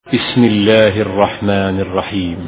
بسم الله الرحمن الرحيم.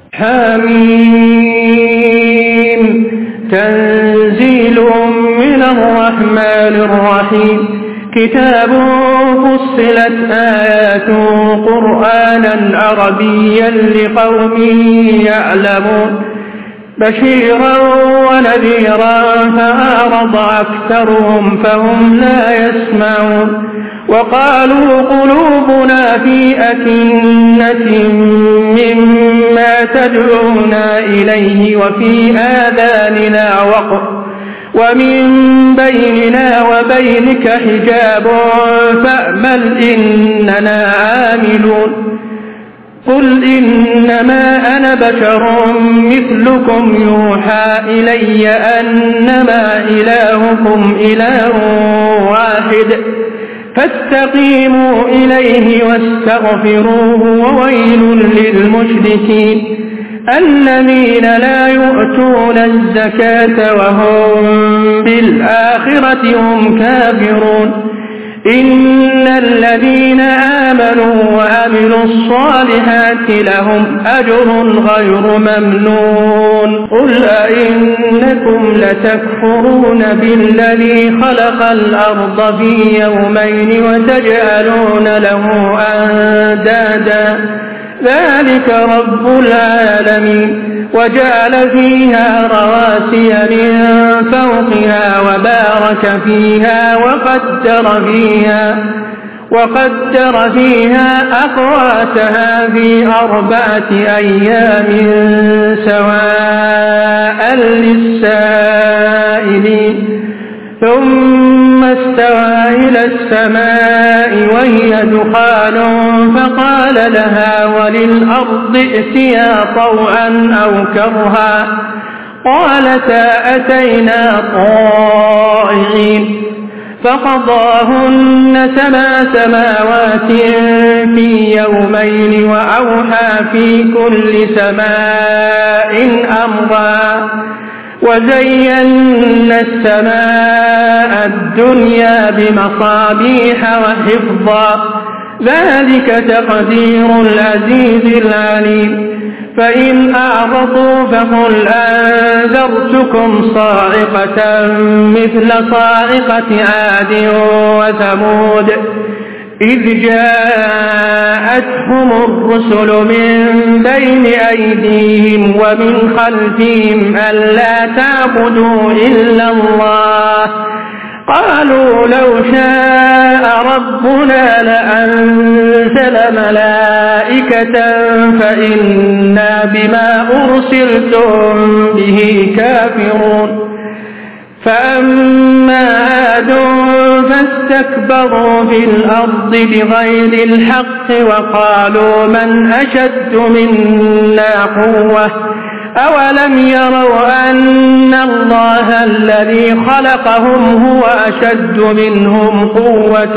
حميم. تنزيل من الرحمن الرحيم. كتاب فصلت آياته قرآنا عربيا لقوم يعلمون بشيرا ونذيرا فأعرض أكثرهم فهم لا يسمعون وقالوا قلوبنا في أكنة مما تدعونا إليه وفي آذاننا وقر ومن بيننا وبينك حجاب فأمل إننا عاملون قل إنما أنا بشر مثلكم يوحى إلي أنما إلهكم إله واحد فاستقيموا إليه واستغفروه وويل للمشركين الذين لا يؤتون الزكاة وهم بالآخرة هم كافرون إن الذين آمنوا وعملوا الصالحات لهم أجر غير ممنون قل أئنكم لتكفرون بالذي خلق الأرض في يومين وتجعلون له أندادا ذلك رب العالمين وجعل فيها رواسي من فوقها وبارك فيها وقدر فيها أقواتها في 4 أيام سواء للسائلين ثم استوى إلى السماء وهي دخان فقال لها وللأرض ائتيا طوعا أو كرها قالتا أتينا طائعين فقضاهن 7 سماوات في يومين وأوحى في كل سماء أمرا وزينا السماء الدنيا بمصابيح وحفظا ذلك تقدير العزيز العليم فإن أعرضوا فقل أنذرتكم صاعقة مثل صاعقة عاد وثمود إذ جاءتهم الرسل من بين أيديهم ومن خلفهم ألا تعبدوا إلا الله قالوا لو شاء ربنا لأنزل ملائكة فإنا بما أرسلتم به كافرون فأما عاد فاستكبروا في الأرض بغير الحق وقالوا من أشد منا قوة أولم يروا أن الله الذي خلقهم هو أشد منهم قوة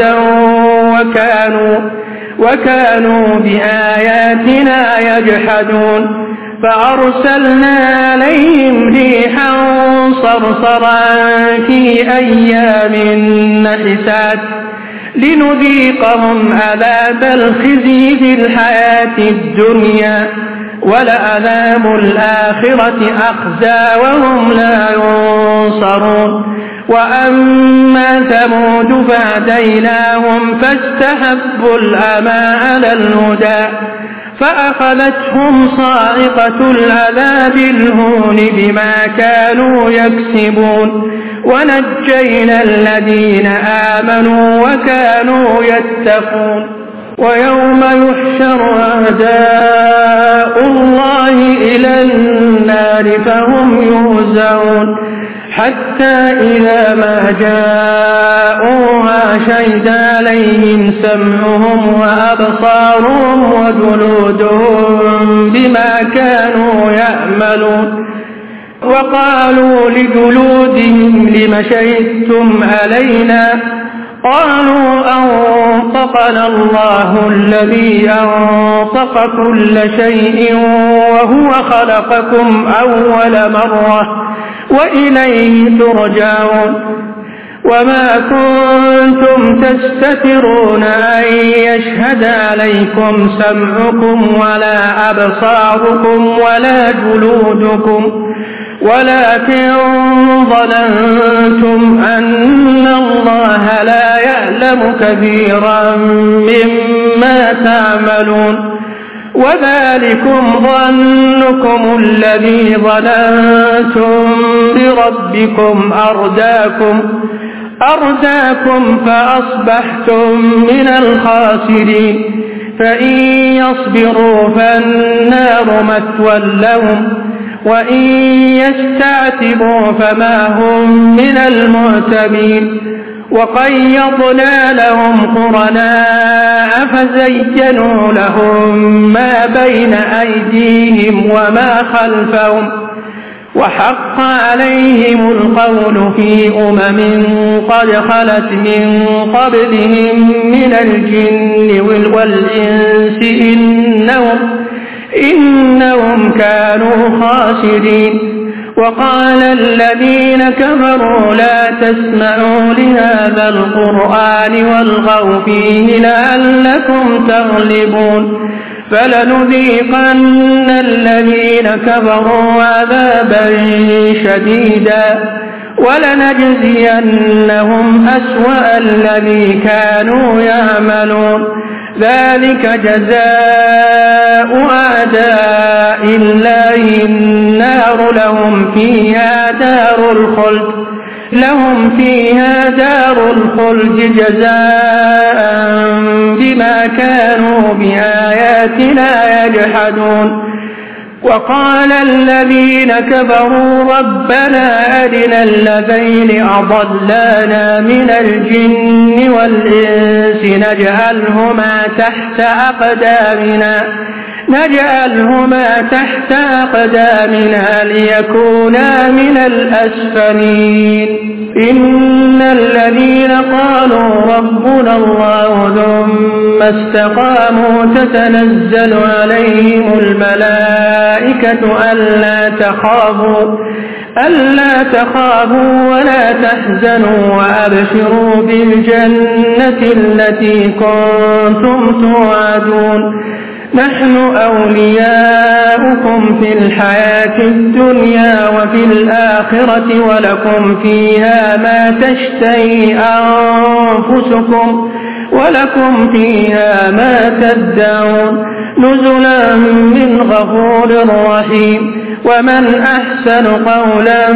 وكانوا بآياتنا يجحدون فأرسلنا عليهم ريحا صرصرا في أيام نحسات لنذيقهم عذاب الخزي في الحياة الدنيا ولعذاب الآخرة أخزى وهم لا ينصرون وأما ثمود فهديناهم فاستحبوا العمى على الهدى فأخذتهم صاعقة العذاب الهون بما كانوا يكسبون ونجينا الذين آمنوا وكانوا يتقون ويوم يحشر أعداء الله إلى النار فهم يوزعون حتى إذا ما جاءوها شهد عليهم سمعهم وأبصارهم وجلودهم بما كانوا يعملون وقالوا لجلودهم لم شهدتم علينا قالوا أنطقنا الله الذي أنطق كل شيء وهو خلقكم أول مرة وإليه ترجعون وما كنتم تستترون أن يشهد عليكم سمعكم ولا أبصاركم ولا جلودكم ولكن ظننتم أن الله لا يعلم كثيرا مما تعملون وذلكم ظنكم الذي ظننتم بربكم أرداكم فأصبحتم من الخاسرين فإن يصبروا فالنار مثوى لهم وإن يستعتبوا فما هم من المعتبين وقيضنا لهم قرناء فزينوا لهم ما بين أيديهم وما خلفهم وحق عليهم القول في قد خلت من قبلهم من الجن والإنس إنهم كانوا خاسرين وقال الذين كفروا لا تسمعوا لهذا القرآن والغوا فيه لعلكم تغلبون فلنذيقن الذين كفروا عذابا شديدا ولنجزينهم أسوأ الذي كانوا يعملون ذلك جزاء أعداء الله النار لهم فيها دار الخلد جزاء بما كانوا بآياتنا يجحدون وقال الذين كفروا ربنا أرنا الذين أضلانا من الجن والإنس نجعلهما تحت أقدامنا ليكونا من الأسفلين إن الذين قالوا ربنا الله ثم استقاموا تتنزل عليهم الملائكة ألا تخافوا ولا تحزنوا وأبشروا بالجنة التي كنتم توعدون نحن أولياؤكم في الحياة الدنيا وفي الآخرة ولكم فيها ما تشتهي أنفسكم ولكم فيها ما تدعون نزلا من غفور رحيم ومن أحسن قولا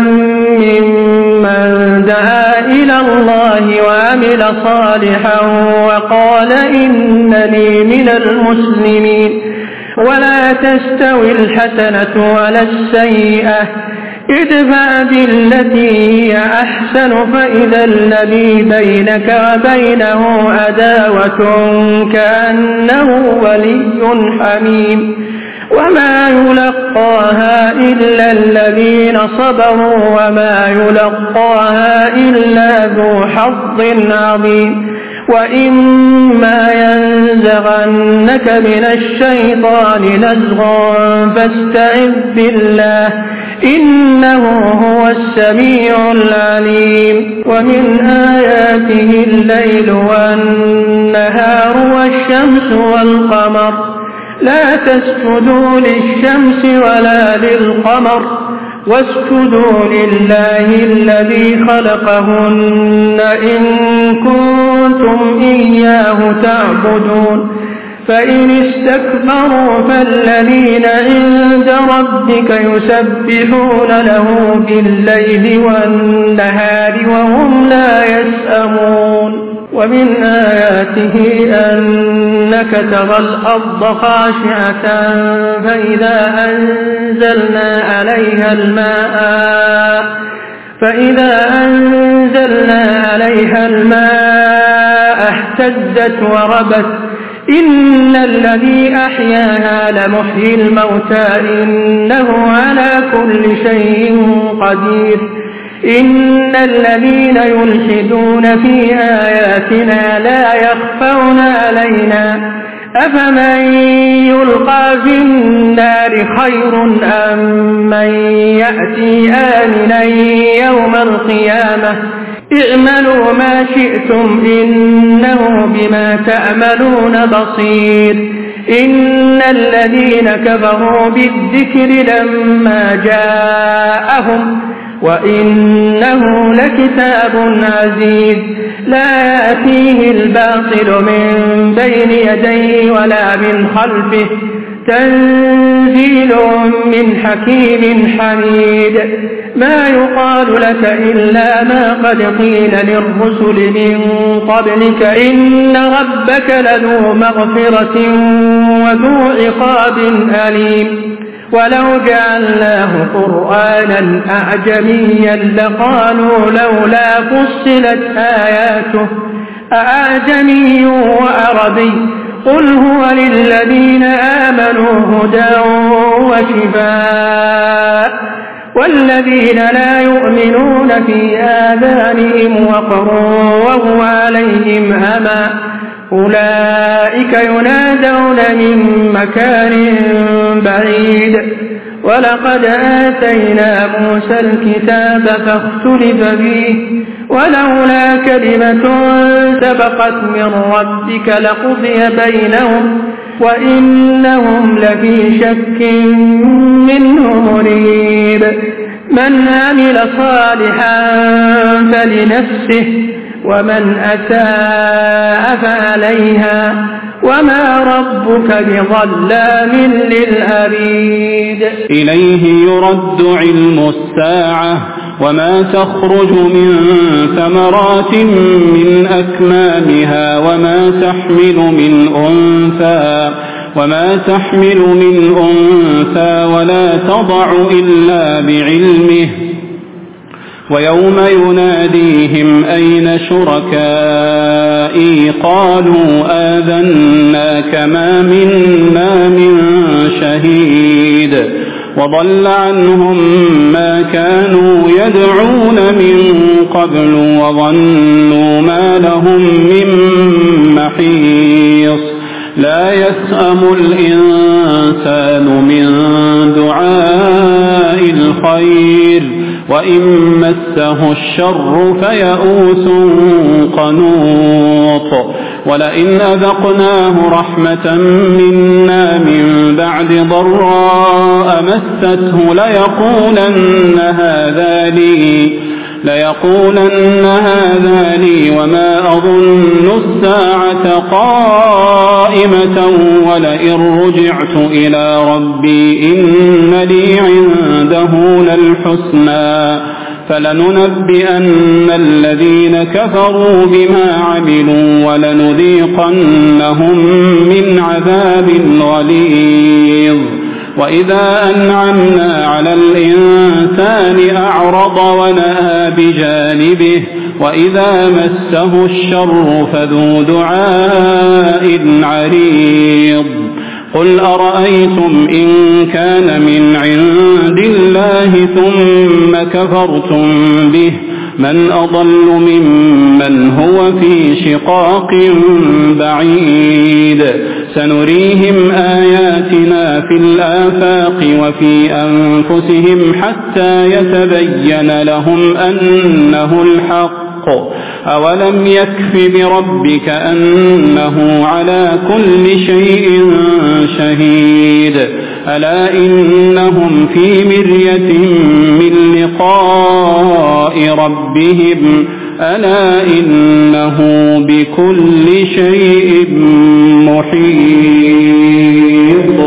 ممن دعا إلى الله وعمل صالحا وقال إنني من المسلمين ولا تستوي الحسنة ولا السيئة ادفع بالتي هي أحسن فإذا الذي بينك وبينه عداوة كأنه ولي حميم وما يلقاها إلا الذين صبروا وما يلقاها إلا ذو حظ عظيم وإما ينزغنك من الشيطان نزغ فاستعذ بالله إنه هو السميع العليم ومن آياته الليل والنهار والشمس والقمر لا تسجدوا للشمس ولا للقمر واسجدوا لله الذي خلقهن إن كنتم إياه تعبدون فإن استكبروا فالذين عند ربك يسبحون له بالليل والنهار وهم لا يسأمون ومن آياته أنك ترى الأرض خاشعة فإذا أنزلنا عليها الماء اهتزت وربت إن الذي أحياها لمحيي الموتى إنه على كل شيء قدير إن الذين يلحدون في آياتنا لا يخفون علينا أفمن يلقى في النار خير أم من يأتي آمنا يوم القيامة اعملوا ما شئتم إنه بما تعملون بصير. إن الذين كفروا بالذكر لما جاءهم وإنه لكتاب عزيز لا يأتيه الباطل من بين يديه ولا من خلفه تنزيل من حكيم حميد. ما يقال لك إلا ما قد قيل للرسل من قبلك إن ربك لذو مغفرة وذو عقاب أليم. ولو جعلناه قرآنا أعجميا لقالوا لولا فصلت آياته أعجمي وعربي قل هو للذين آمنوا هدى وشفاء والذين لا يؤمنون في آذانهم وقر وهو عليهم أمى أولئك ينادون من مكان بعيد. ولقد آتينا موسى الكتاب فاختلف فيه ولولا كلمة سبقت من ربك لقضي بينهم وإنهم لفي شك منه مريب. من عمل صالحا فلنفسه ومن أساء فعليها وما ربك بظلام للعبيد. إليه يرد علم الساعة وما تخرج من ثمرات من أكمامها وما تحمل من أنثى ولا تضع إلا بعلمه. ويوم يناديهم أين شركائي قالوا آذناك ما منا من شهيد وضل عنهم ما كانوا يدعون من قبل وظنوا ما لهم من محيص. لا يسأم الإنسان من دعاء الخير وإن مسه الشر فيئوس قنوط. ولئن أذقناه رحمة منا من بعد ضراء مسته ليقولن هذا لي وما أظن الساعة قائمة ولئن رجعت إلى ربي إن لي عنده للحسنى فلننبئن الذين كفروا بما عملوا ولنذيقنهم من عذاب غليظ. وإذا أنعمنا على الإنسان أعرض ونأى بجانبه وإذا مسه الشر فذو دعاء عريض. قل أرأيتم إن كان من عند الله ثم كفرتم به من أضل ممن هو في شقاق بعيد. سنريهم آياتنا في الآفاق وفي أنفسهم حتى يتبين لهم أنه الحق. أولم يكف بربك أنه على كل شيء شهيد. ألا إنهم في مرية من لقاء ربهم ألا إنه بكل شيء محيط.